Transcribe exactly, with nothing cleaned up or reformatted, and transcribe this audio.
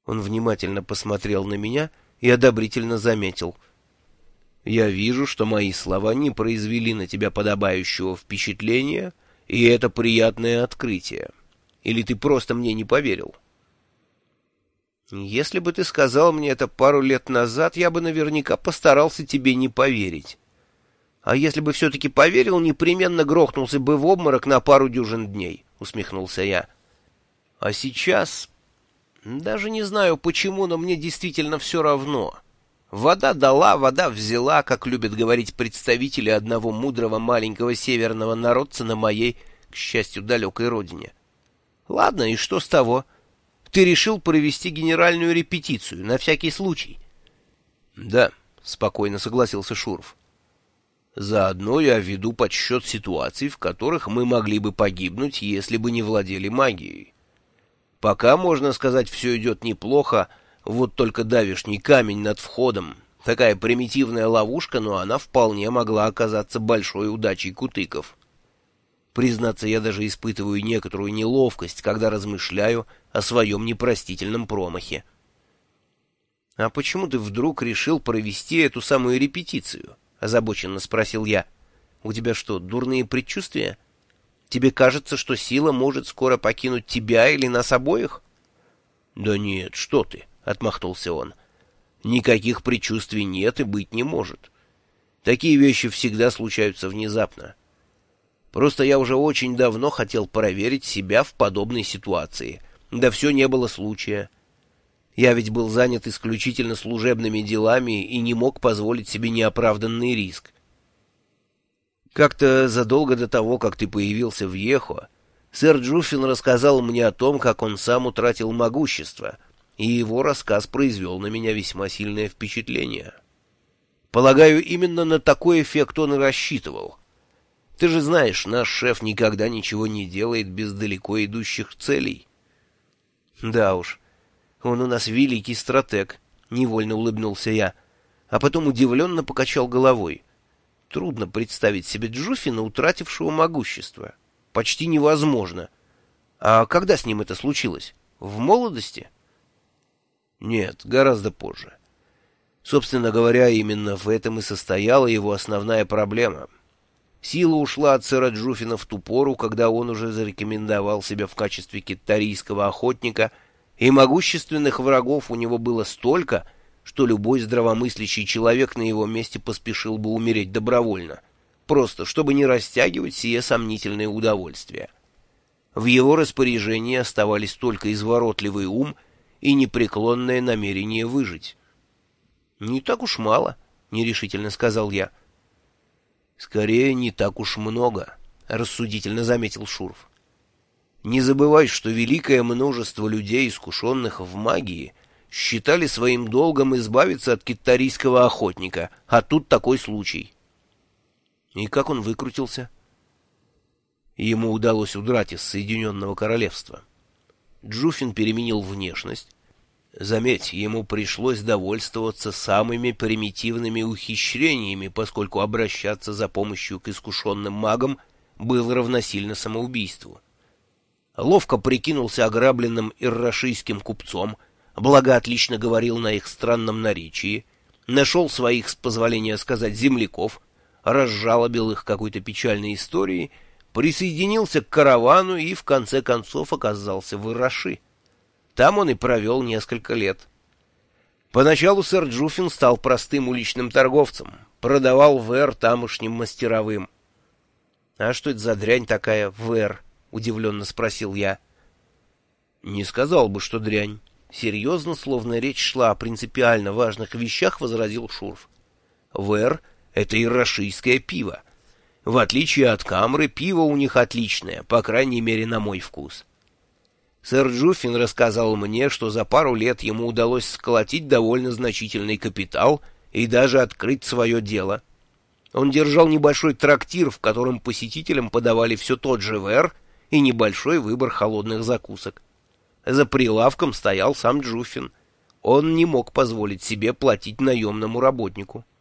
Он внимательно посмотрел на меня и одобрительно заметил: «Я вижу, что мои слова не произвели на тебя подобающего впечатления, и это приятное открытие. Или ты просто мне не поверил?» «Если бы ты сказал мне это пару лет назад, я бы наверняка постарался тебе не поверить. А если бы все-таки поверил, непременно грохнулся бы в обморок на пару дюжин дней», — усмехнулся я. «А сейчас... даже не знаю почему, но мне действительно все равно. Вода дала, вода взяла, как любят говорить представители одного мудрого маленького северного народца на моей, к счастью, далекой родине. Ладно, и что с того? Ты решил провести генеральную репетицию, на всякий случай». «Да», — спокойно согласился Шуров. «Заодно я веду подсчет ситуаций, в которых мы могли бы погибнуть, если бы не владели магией. Пока, можно сказать, все идет неплохо, вот только давишний камень над входом. Такая примитивная ловушка, но она вполне могла оказаться большой удачей кутыков. Признаться, я даже испытываю некоторую неловкость, когда размышляю о своем непростительном промахе». «А почему ты вдруг решил провести эту самую репетицию?» — озабоченно спросил я. «У тебя что, дурные предчувствия? Тебе кажется, что сила может скоро покинуть тебя или нас обоих?» «Да нет, что ты!» — отмахнулся он. «Никаких предчувствий нет и быть не может. Такие вещи всегда случаются внезапно. Просто я уже очень давно хотел проверить себя в подобной ситуации. Да все не было случая. Я ведь был занят исключительно служебными делами и не мог позволить себе неоправданный риск. Как-то задолго до того, как ты появился в Йехо, сэр Джуффин рассказал мне о том, как он сам утратил могущество, и его рассказ произвел на меня весьма сильное впечатление. Полагаю, именно на такой эффект он и рассчитывал. Ты же знаешь, наш шеф никогда ничего не делает без далеко идущих целей». «Да уж, он у нас великий стратег», — невольно улыбнулся я, а потом удивленно покачал головой. Трудно представить себе Джуффина, утратившего могущество. Почти невозможно. А когда с ним это случилось? В молодости? Нет, гораздо позже. Собственно говоря, именно в этом и состояла его основная проблема. Сила ушла от сэра Джуффина в ту пору, когда он уже зарекомендовал себя в качестве кеттарийского охотника, и могущественных врагов у него было столько, что любой здравомыслящий человек на его месте поспешил бы умереть добровольно, просто чтобы не растягивать сие сомнительное удовольствие. В его распоряжении оставались только изворотливый ум и непреклонное намерение выжить. «Не так уж мало», — нерешительно сказал я. «Скорее, не так уж много», — рассудительно заметил Шуров. «Не забывай, что великое множество людей, искушенных в магии, считали своим долгом избавиться от кеттарийского охотника, а тут такой случай». «И как он выкрутился?» Ему удалось удрать из Соединенного Королевства. Джуффин переменил внешность. Заметь, ему пришлось довольствоваться самыми примитивными ухищрениями, поскольку обращаться за помощью к искушенным магам было равносильно самоубийству. Ловко прикинулся ограбленным иррашийским купцом, благо отлично говорил на их странном наречии, нашел своих, с позволения сказать, земляков, разжалобил их какой-то печальной историей, присоединился к каравану и в конце концов оказался в Ирраши. Там он и провел несколько лет. Поначалу сэр Джуффин стал простым уличным торговцем, продавал вэр тамошним мастеровым. «А что это за дрянь такая, вэр?» — удивленно спросил я. «Не сказал бы, что дрянь». Серьезно, словно речь шла о принципиально важных вещах, возразил Шурф. «Вэр — это иррашийское пиво. В отличие от камры, пиво у них отличное, по крайней мере, на мой вкус. Сэр Джуффин рассказал мне, что за пару лет ему удалось сколотить довольно значительный капитал и даже открыть свое дело. Он держал небольшой трактир, в котором посетителям подавали все тот же вэр и небольшой выбор холодных закусок. За прилавком стоял сам Джуффин. Он не мог позволить себе платить наемному работнику.